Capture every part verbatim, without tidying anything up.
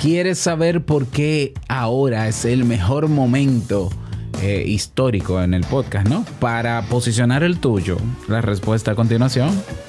¿Quieres saber por qué ahora es el mejor momento eh, histórico en el podcast, ¿no? Para posicionar el tuyo. La respuesta a continuación.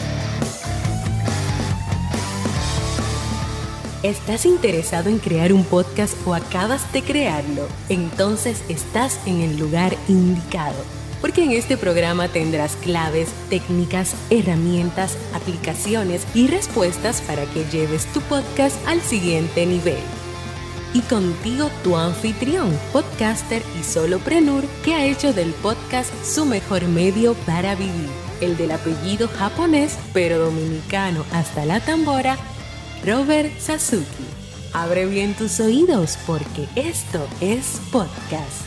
¿Estás interesado en crear un podcast o acabas de crearlo? Entonces estás en el lugar indicado. Porque en este programa tendrás claves, técnicas, herramientas, aplicaciones y respuestas para que lleves tu podcast al siguiente nivel. Y contigo tu anfitrión, podcaster y solopreneur que ha hecho del podcast su mejor medio para vivir. El del apellido japonés pero dominicano hasta la tambora, Robert Sasuki. Abre bien tus oídos porque esto es podcast.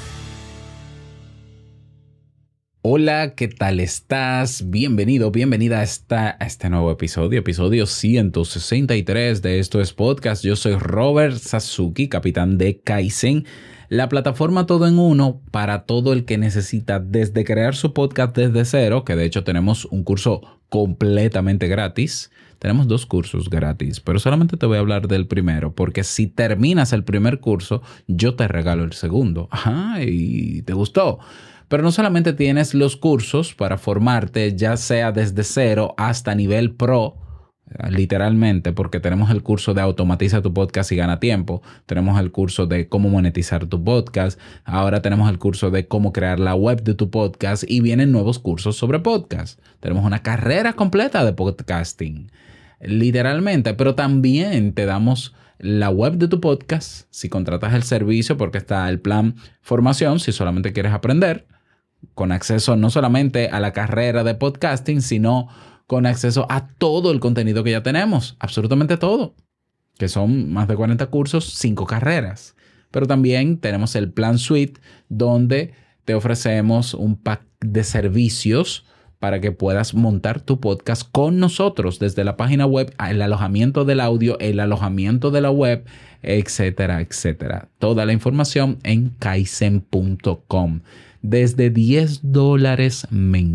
Hola, ¿qué tal estás? Bienvenido, bienvenida a, esta, a este nuevo episodio, episodio ciento sesenta y tres de Esto es Podcast. Yo soy Robert Sasuki, capitán de Kaizen, la plataforma todo en uno para todo el que necesita desde crear su podcast desde cero, que de hecho tenemos un curso completamente gratis. Tenemos dos cursos gratis, pero solamente te voy a hablar del primero, porque si terminas el primer curso, yo te regalo el segundo. Ajá, ¿y te gustó? Pero no solamente tienes los cursos para formarte, ya sea desde cero hasta nivel pro, literalmente, porque tenemos el curso de Automatiza tu podcast y gana tiempo. Tenemos el curso de cómo monetizar tu podcast. Ahora tenemos el curso de cómo crear la web de tu podcast y vienen nuevos cursos sobre podcast. Tenemos una carrera completa de podcasting, literalmente, pero también te damos la web de tu podcast si contratas el servicio, porque está el plan formación si solamente quieres aprender, con acceso no solamente a la carrera de podcasting, sino con acceso a todo el contenido que ya tenemos, absolutamente todo, que son más de cuarenta cursos, cinco carreras. Pero también tenemos el plan suite, donde te ofrecemos un pack de servicios para que puedas montar tu podcast con nosotros desde la página web, el alojamiento del audio, el alojamiento de la web, etcétera, etcétera. Toda la información en kaizen punto com. Desde diez dólares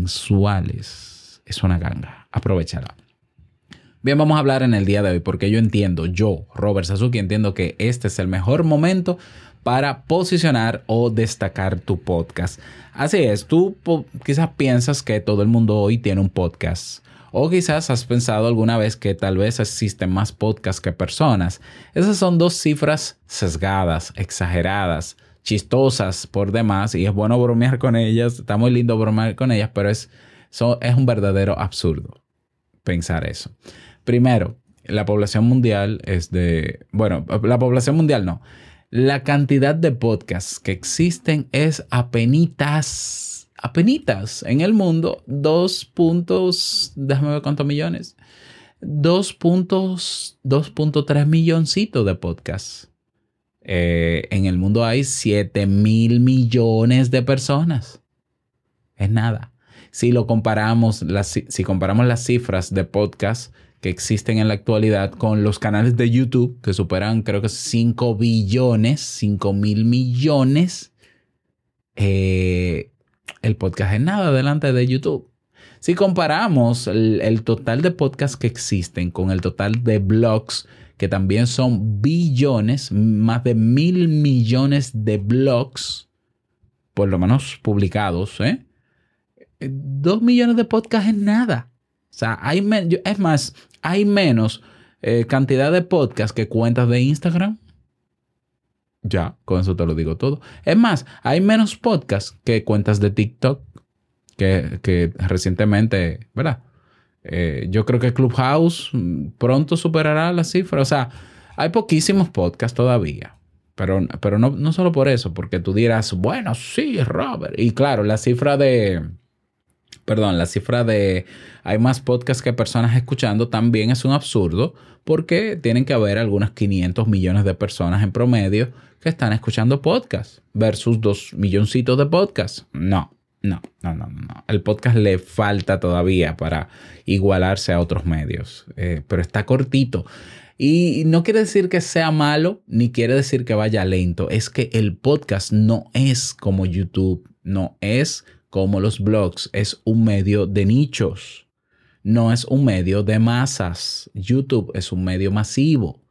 mensuales. Es una ganga. Aprovechala. Bien, vamos a hablar en el día de hoy porque yo entiendo, yo, Robert Sasuki, entiendo que este es el mejor momento para posicionar o destacar tu podcast. Así es, tú po- quizás piensas que todo el mundo hoy tiene un podcast. O quizás has pensado alguna vez que tal vez existen más podcasts que personas. Esas son dos cifras sesgadas, exageradas, chistosas por demás, y es bueno bromear con ellas, está muy lindo bromear con ellas, pero es, son, es un verdadero absurdo pensar eso. Primero, la población mundial es de... Bueno, la población mundial no. La cantidad de podcasts que existen es apenitas, apenitas en el mundo, dos puntos, déjame ver cuántos millones, dos puntos, dos punto tres milloncitos de podcasts. Eh, en el mundo hay siete mil millones de personas. Es nada. Si lo comparamos, las, si comparamos las cifras de podcasts que existen en la actualidad con los canales de YouTube, que superan creo que cinco billones, cinco mil millones, eh, el podcast es nada delante de YouTube. Si comparamos el, el total de podcasts que existen con el total de blogs, que también son billones, más de mil millones de blogs, por lo menos publicados, ¿eh? Dos millones de podcasts es nada. O sea, hay men- es más, hay menos eh, cantidad de podcasts que cuentas de Instagram. Ya, con eso te lo digo todo. Es más, hay menos podcasts que cuentas de TikTok que, que recientemente, ¿verdad? Eh, yo creo que Clubhouse pronto superará la cifra. O sea, hay poquísimos podcasts todavía. Pero, pero no, no solo por eso, porque tú dirás, bueno, sí, Robert. Y claro, la cifra de... Perdón, la cifra de hay más podcasts que personas escuchando también es un absurdo, porque tienen que haber algunas quinientos millones de personas en promedio que están escuchando podcasts versus dos milloncitos de podcasts. No, no, no, no, no. El podcast le falta todavía para igualarse a otros medios, eh, pero está cortito. Y no quiere decir que sea malo, ni quiere decir que vaya lento. Es que el podcast no es como YouTube, no es como los blogs, es un medio de nichos, no es un medio de masas. YouTube es un medio masivo.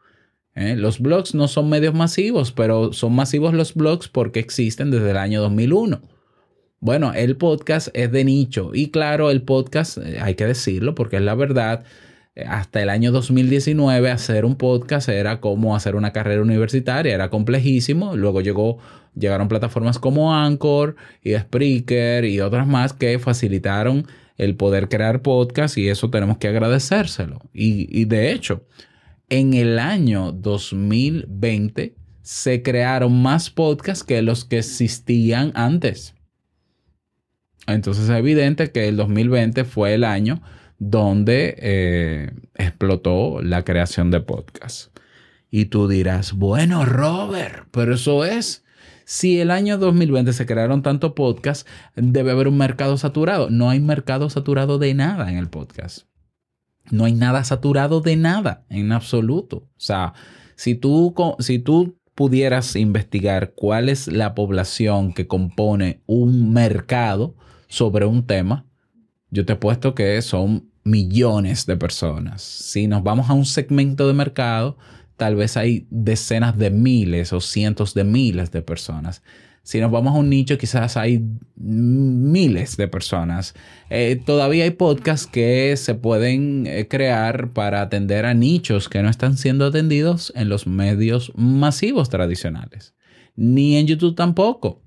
¿eh? Los blogs no son medios masivos, pero son masivos los blogs porque existen desde el año dos mil uno. Bueno, el podcast es de nicho y claro, el podcast, hay que decirlo porque es la verdad, hasta el año dos mil diecinueve hacer un podcast era como hacer una carrera universitaria, era complejísimo. Luego llegó, llegaron plataformas como Anchor y Spreaker y otras más que facilitaron el poder crear podcast y eso tenemos que agradecérselo. Y, y de hecho, en el año dos mil veinte se crearon más podcasts que los que existían antes. Entonces es evidente que el dos mil veinte fue el año donde eh, explotó la creación de podcasts. Y tú dirás, bueno, Robert, pero eso es. Si el año dos mil veinte se crearon tantos podcasts, debe haber un mercado saturado. No hay mercado saturado de nada en el podcast. No hay nada saturado de nada, en absoluto. O sea, si tú, si tú pudieras investigar cuál es la población que compone un mercado sobre un tema, yo te apuesto que son millones de personas. Si nos vamos a un segmento de mercado, tal vez hay decenas de miles o cientos de miles de personas. Si nos vamos a un nicho, quizás hay miles de personas. Eh, todavía hay podcasts que se pueden eh, crear para atender a nichos que no están siendo atendidos en los medios masivos tradicionales. Ni en YouTube tampoco.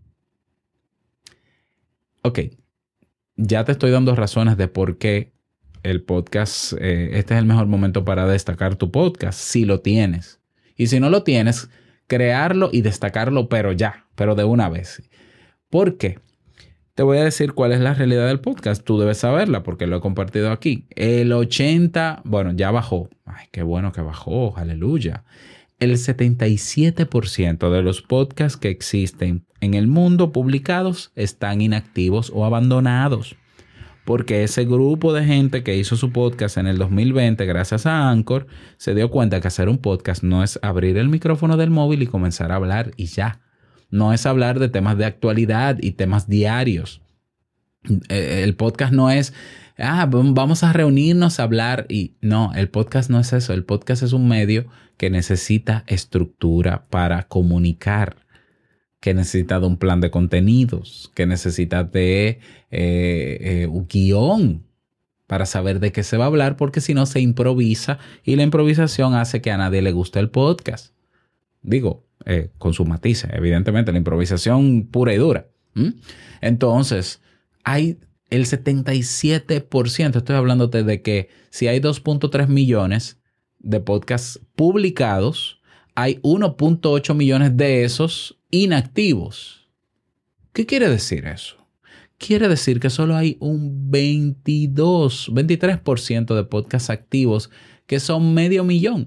Ok, ya te estoy dando razones de por qué el podcast, eh, este es el mejor momento para destacar tu podcast, si lo tienes. Y si no lo tienes, crearlo y destacarlo, pero ya, pero de una vez. ¿Por qué? Te voy a decir cuál es la realidad del podcast. Tú debes saberla porque lo he compartido aquí. El ochenta, bueno, ya bajó. Ay, qué bueno que bajó, aleluya. El setenta y siete por ciento de los podcasts que existen en el mundo publicados están inactivos o abandonados. Porque ese grupo de gente que hizo su podcast en el dos mil veinte gracias a Anchor se dio cuenta que hacer un podcast no es abrir el micrófono del móvil y comenzar a hablar y ya. No es hablar de temas de actualidad y temas diarios. El podcast no es, ah, vamos a reunirnos a hablar y no, el podcast no es eso. El podcast es un medio que necesita estructura para comunicar, que necesita de un plan de contenidos, que necesita de eh, eh, un guión para saber de qué se va a hablar, porque si no se improvisa y la improvisación hace que a nadie le guste el podcast. Digo, eh, con sus matices, evidentemente, la improvisación pura y dura. ¿Mm? Entonces, hay el setenta y siete por ciento, estoy hablándote de que si hay dos punto tres millones de podcasts publicados, hay uno punto ocho millones de esos inactivos. ¿Qué quiere decir eso? Quiere decir que solo hay un veintidós, veintitrés por ciento de podcasts activos que son medio millón.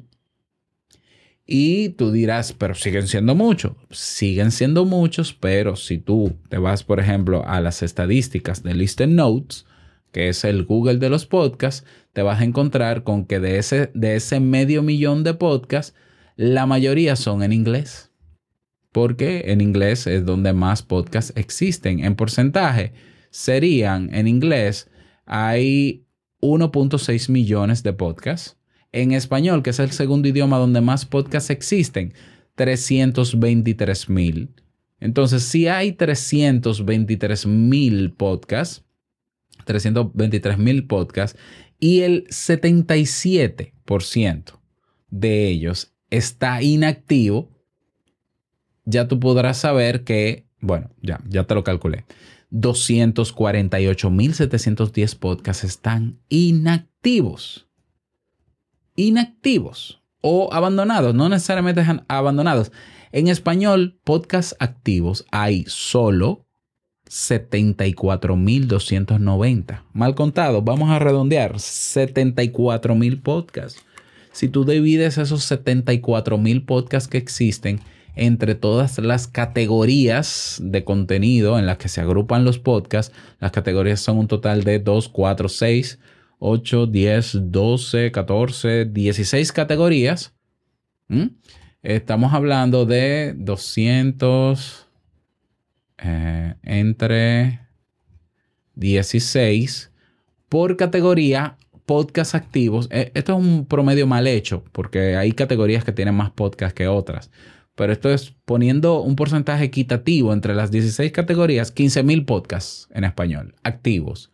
Y tú dirás, pero siguen siendo muchos. Siguen siendo muchos, pero si tú te vas, por ejemplo, a las estadísticas de Listen Notes, que es el Google de los podcasts, te vas a encontrar con que de ese, de ese medio millón de podcasts, la mayoría son en inglés. Porque en inglés es donde más podcasts existen. En porcentaje serían, en inglés, hay uno punto seis millones de podcasts. En español, que es el segundo idioma donde más podcasts existen, trescientos veintitrés mil. Entonces, si hay trescientos veintitrés mil podcasts, trescientos veintitrés mil podcasts, y el setenta y siete por ciento de ellos está inactivo, ya tú podrás saber que, bueno, ya, ya te lo calculé. doscientos cuarenta y ocho mil setecientos diez podcasts están inactivos. Inactivos o abandonados, no necesariamente abandonados. En español, podcasts activos hay solo setenta y cuatro mil doscientos noventa. Mal contado, vamos a redondear, setenta y cuatro mil podcasts. Si tú divides esos setenta y cuatro mil podcasts que existen entre todas las categorías de contenido en las que se agrupan los podcasts, las categorías son un total de dos, cuatro, seis, ocho, diez, doce, catorce, dieciséis categorías. ¿Mm? Estamos hablando de doscientos eh, entre dieciséis por categoría podcasts activos, eh, esto es un promedio mal hecho, porque hay categorías que tienen más podcasts que otras. Pero esto es poniendo un porcentaje equitativo entre las dieciséis categorías, quince mil podcasts en español activos.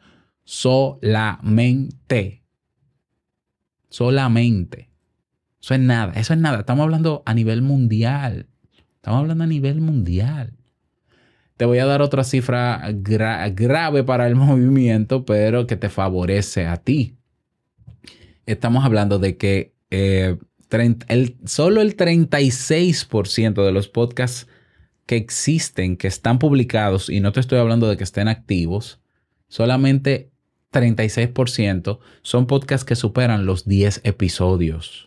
Solamente. Solamente. Eso es nada. Eso es nada. Estamos hablando a nivel mundial. Estamos hablando a nivel mundial. Te voy a dar otra cifra gra- grave para el movimiento, pero que te favorece a ti. Estamos hablando de que eh, El, solo el treinta y seis por ciento de los podcasts que existen, que están publicados, y no te estoy hablando de que estén activos, solamente treinta y seis por ciento son podcasts que superan los diez episodios.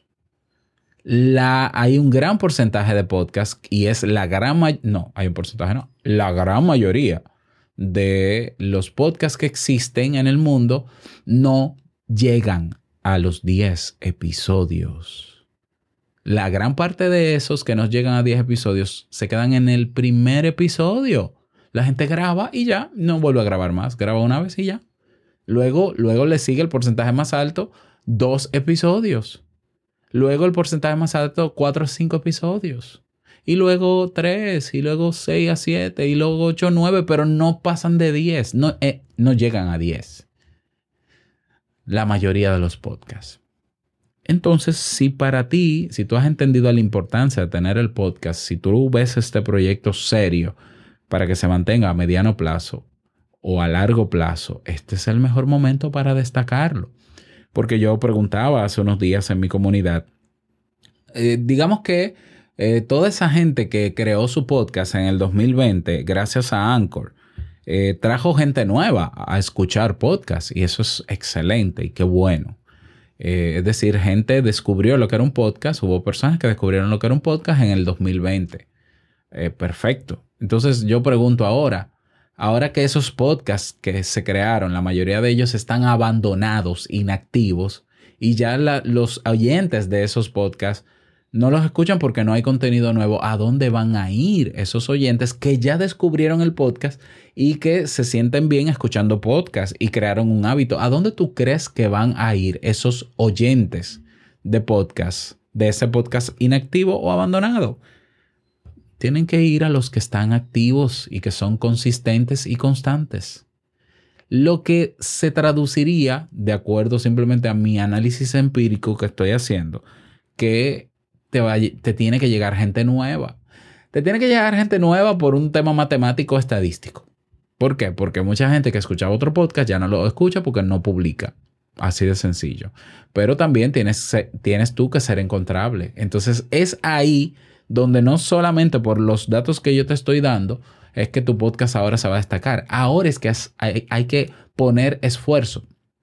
La, hay un gran porcentaje de podcasts y es la gran mayoría, no, hay un porcentaje no, la gran mayoría de los podcasts que existen en el mundo no llegan a los diez episodios. La gran parte de esos que nos llegan a diez episodios se quedan en el primer episodio. La gente graba y ya, no vuelve a grabar más. Graba una vez y ya. Luego, luego le sigue el porcentaje más alto, dos episodios. Luego el porcentaje más alto, cuatro o cinco episodios. Y luego tres, y luego seis a siete, y luego ocho o nueve, pero no pasan de diez. No, eh, no llegan a diez. La mayoría de los podcasts. Entonces, si para ti, si tú has entendido la importancia de tener el podcast, si tú ves este proyecto serio para que se mantenga a mediano plazo o a largo plazo, este es el mejor momento para destacarlo. Porque yo preguntaba hace unos días en mi comunidad, eh, digamos que eh, toda esa gente que creó su podcast en el dos mil veinte, gracias a Anchor, eh, trajo gente nueva a escuchar podcast y eso es excelente y qué bueno. Eh, es decir, gente descubrió lo que era un podcast. Hubo personas que descubrieron lo que era un podcast en el dos mil veinte. Eh, perfecto. Entonces yo pregunto ahora, ahora que esos podcasts que se crearon, la mayoría de ellos están abandonados, inactivos, y ya la, los oyentes de esos podcasts no los escuchan porque no hay contenido nuevo, ¿a dónde van a ir esos oyentes que ya descubrieron el podcast y que se sienten bien escuchando podcast y crearon un hábito? ¿A dónde tú crees que van a ir esos oyentes de podcast, de ese podcast inactivo o abandonado? Tienen que ir a los que están activos y que son consistentes y constantes. Lo que se traduciría, de acuerdo simplemente a mi análisis empírico que estoy haciendo, que te, va, te tiene que llegar gente nueva. Te tiene que llegar gente nueva por un tema matemático estadístico. ¿Por qué? Porque mucha gente que escuchaba otro podcast ya no lo escucha porque no publica. Así de sencillo. Pero también tienes, tienes tú que ser encontrable. Entonces es ahí donde no solamente por los datos que yo te estoy dando es que tu podcast ahora se va a destacar. Ahora es que es, hay, hay que poner esfuerzo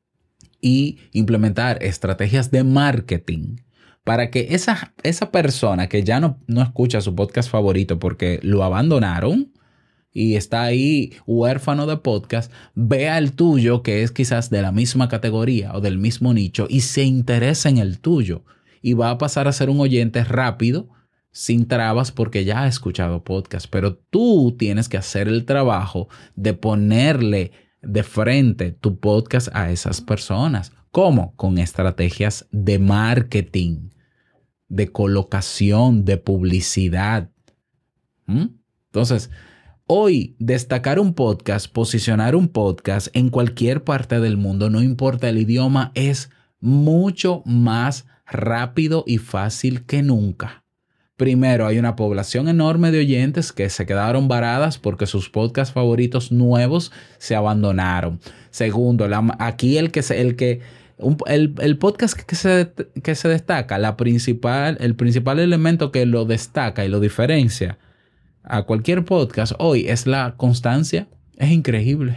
y implementar estrategias de marketing para que esa, esa persona que ya no, no escucha su podcast favorito porque lo abandonaron y está ahí huérfano de podcast, vea el tuyo que es quizás de la misma categoría o del mismo nicho y se interesa en el tuyo y va a pasar a ser un oyente rápido, sin trabas, porque ya ha escuchado podcast. Pero tú tienes que hacer el trabajo de ponerle de frente tu podcast a esas personas. ¿Cómo? Con estrategias de marketing, de colocación, de publicidad. ¿Mm? Entonces, hoy destacar un podcast, posicionar un podcast en cualquier parte del mundo, no importa el idioma, es mucho más rápido y fácil que nunca. Primero, hay una población enorme de oyentes que se quedaron varadas porque sus podcasts favoritos nuevos se abandonaron. Segundo, la, aquí el que se, el que un, el, el podcast que se, que se destaca, la principal, el principal elemento que lo destaca y lo diferencia a cualquier podcast hoy es la constancia. Es increíble.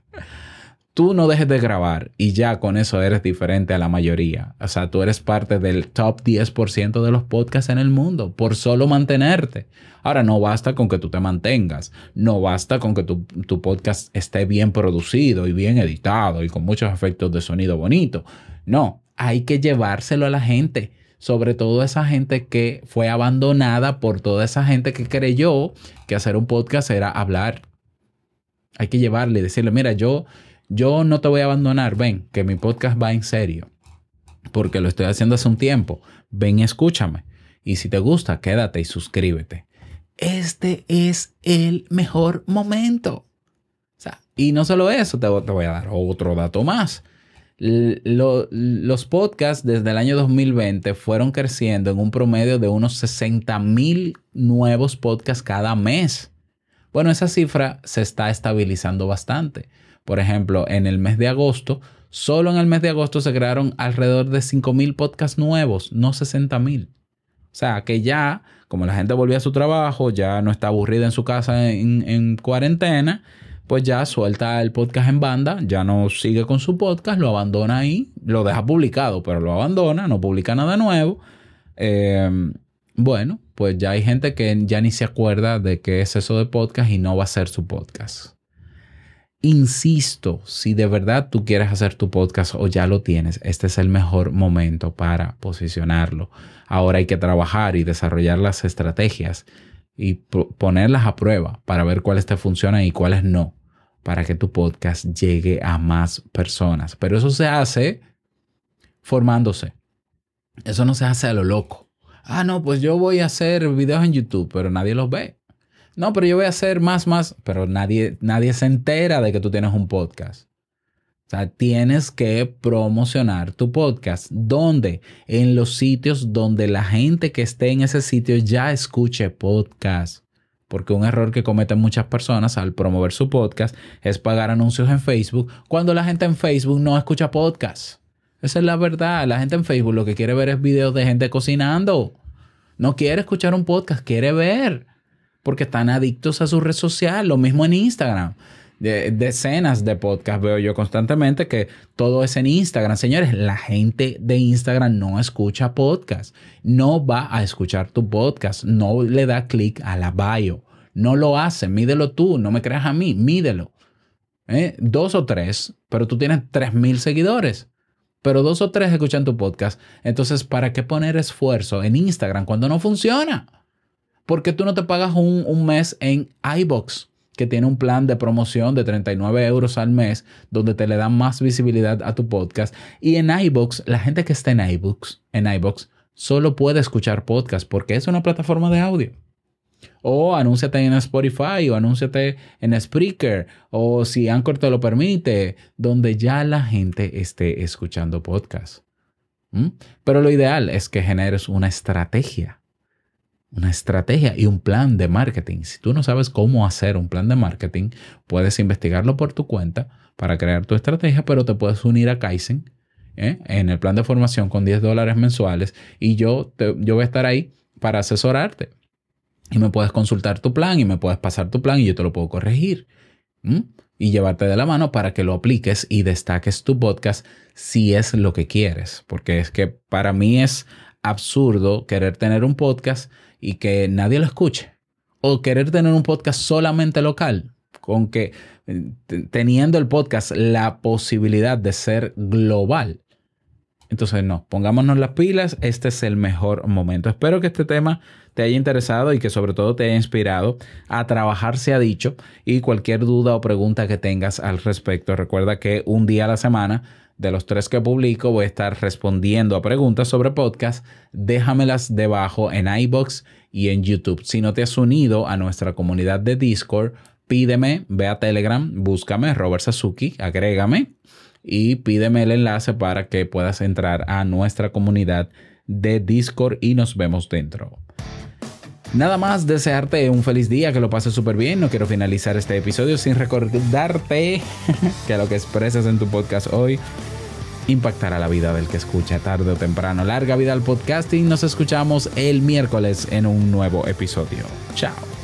Tú no dejes de grabar y ya con eso eres diferente a la mayoría. O sea, tú eres parte del top diez por ciento de los podcasts en el mundo por solo mantenerte. Ahora, no basta con que tú te mantengas. No basta con que tu, tu podcast esté bien producido y bien editado y con muchos efectos de sonido bonito. No, hay que llevárselo a la gente. Sobre todo esa gente que fue abandonada por toda esa gente que creyó que hacer un podcast era hablar. Hay que llevarle y decirle, mira, yo... Yo no te voy a abandonar, ven, que mi podcast va en serio. porque lo estoy haciendo hace un tiempo. Ven y escúchame. Y si te gusta, quédate y suscríbete. Este es el mejor momento. O sea, y no solo eso, te, te voy a dar otro dato más. Lo, los podcasts desde el año dos mil veinte fueron creciendo en un promedio de unos sesenta mil nuevos podcasts cada mes. Bueno, esa cifra se está estabilizando bastante. Por ejemplo, en el mes de agosto, solo en el mes de agosto se crearon alrededor de cinco mil podcasts nuevos, no sesenta mil. O sea, que ya, como la gente volvió a su trabajo, ya no está aburrida en su casa en, en cuarentena, pues ya suelta el podcast en banda, ya no sigue con su podcast, lo abandona ahí, lo deja publicado, pero lo abandona, no publica nada nuevo. Eh, bueno, pues ya hay gente que ya ni se acuerda de qué es eso de podcast y no va a hacer su podcast. Insisto, si de verdad tú quieres hacer tu podcast o ya lo tienes, este es el mejor momento para posicionarlo. Ahora hay que trabajar y desarrollar las estrategias y ponerlas a prueba para ver cuáles te funcionan y cuáles no, para que tu podcast llegue a más personas. Pero eso se hace formándose. Eso no se hace a lo loco. Ah, no, pues yo voy a hacer videos en YouTube, pero nadie los ve. No, pero yo voy a hacer más, más, pero nadie, nadie se entera de que tú tienes un podcast. O sea, tienes que promocionar tu podcast. ¿Dónde? En los sitios donde la gente que esté en ese sitio ya escuche podcast. Porque un error que cometen muchas personas al promover su podcast es pagar anuncios en Facebook cuando la gente en Facebook no escucha podcast. Esa es la verdad. La gente en Facebook lo que quiere ver es videos de gente cocinando. No quiere escuchar un podcast, quiere ver. Porque están adictos a su red social. Lo mismo en Instagram. De, decenas de podcasts veo yo constantemente que todo es en Instagram. Señores, la gente de Instagram no escucha podcast. No va a escuchar tu podcast. No le da clic a la bio. No lo hace. Mídelo tú. No me creas a mí. Mídelo. ¿Eh? Dos o tres. Pero tú tienes tres mil seguidores. Pero dos o tres escuchan tu podcast. Entonces, ¿para qué poner esfuerzo en Instagram cuando no funciona? Porque tú no te pagas un, un mes en iVoox, que tiene un plan de promoción de treinta y nueve euros al mes, donde te le dan más visibilidad a tu podcast. Y en iVoox, la gente que está en iVoox, en iVoox solo puede escuchar podcast porque es una plataforma de audio. O anúnciate en Spotify, o anúnciate en Spreaker, o si Anchor te lo permite, donde ya la gente esté escuchando podcast. ¿Mm? Pero lo ideal es que generes una estrategia. Una estrategia y un plan de marketing. Si tú no sabes cómo hacer un plan de marketing, puedes investigarlo por tu cuenta para crear tu estrategia, pero te puedes unir a Kaizen ¿eh? en el plan de formación con diez dólares mensuales y yo, te, yo voy a estar ahí para asesorarte. Y me puedes consultar tu plan y me puedes pasar tu plan y yo te lo puedo corregir. ¿Mm? Y llevarte de la mano para que lo apliques y destaques tu podcast si es lo que quieres. Porque es que para mí es absurdo querer tener un podcast y que nadie lo escuche. O querer tener un podcast solamente local, con que teniendo el podcast la posibilidad de ser global. Entonces no, pongámonos las pilas, este es el mejor momento. Espero que este tema te haya interesado y que sobre todo te haya inspirado a trabajar, se ha dicho, y cualquier duda o pregunta que tengas al respecto. Recuerda que un día a la semana, de los tres que publico, voy a estar respondiendo a preguntas sobre podcast. Déjamelas debajo en iVoox y en YouTube. Si no te has unido a nuestra comunidad de Discord, pídeme, ve a Telegram, búscame, Robert Sasuki, agrégame y pídeme el enlace para que puedas entrar a nuestra comunidad de Discord y nos vemos dentro. Nada más, desearte un feliz día, que lo pases súper bien. No quiero finalizar este episodio sin recordarte que lo que expresas en tu podcast hoy impactará la vida del que escucha tarde o temprano. Larga vida al podcasting. Nos escuchamos el miércoles en un nuevo episodio. Chao.